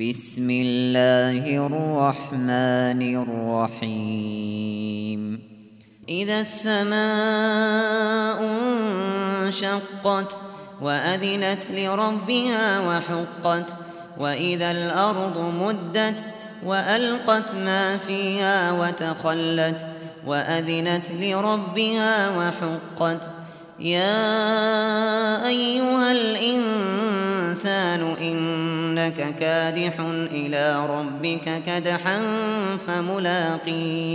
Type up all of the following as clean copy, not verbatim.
بسم الله الرحمن الرحيم إذا السماء انشقت وأذنت لربها وحقت وإذا الأرض مدت وألقت ما فيها وتخلت وأذنت لربها وحقت يا أيها الإنسان إنك كادح إلى ربك كدحا فملاقيه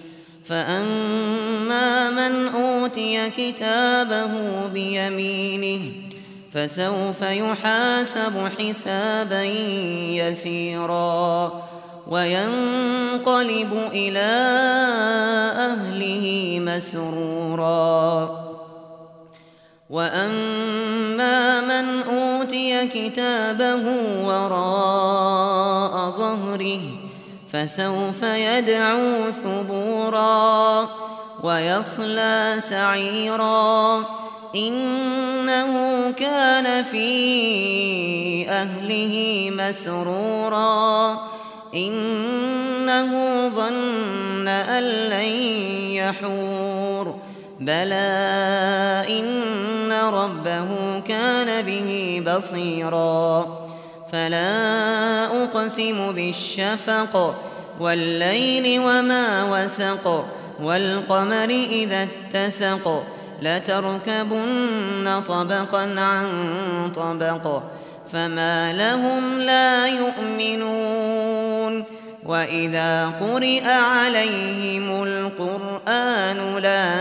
فأما من أوتي كتابه بيمينه فسوف يحاسب حسابا يسيرا وينقلب إلى أهله مسرورا وأما من أوتي كتابه وراء ظهره فسوف يدعو ثبورا ويصلى سعيرا إنه كان في أهله مسرورا إنه ظن أن لن يحور بلى إن ربه كان به بصيرا فلا أقسم بالشفق والليل وما وسق والقمر إذا اتسق لتركبن طبقا عن طبق فما لهم لا يؤمنون وإذا قرئ عليهم القرآن لا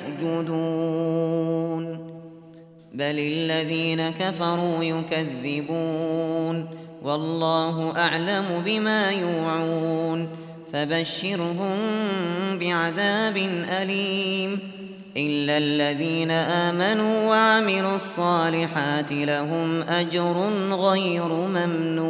يسجدون بل الذين كفروا يكذبون والله أعلم بما يوعون فبشرهم بعذاب أليم إلا الذين آمنوا وعملوا الصالحات لهم أجر غير ممنون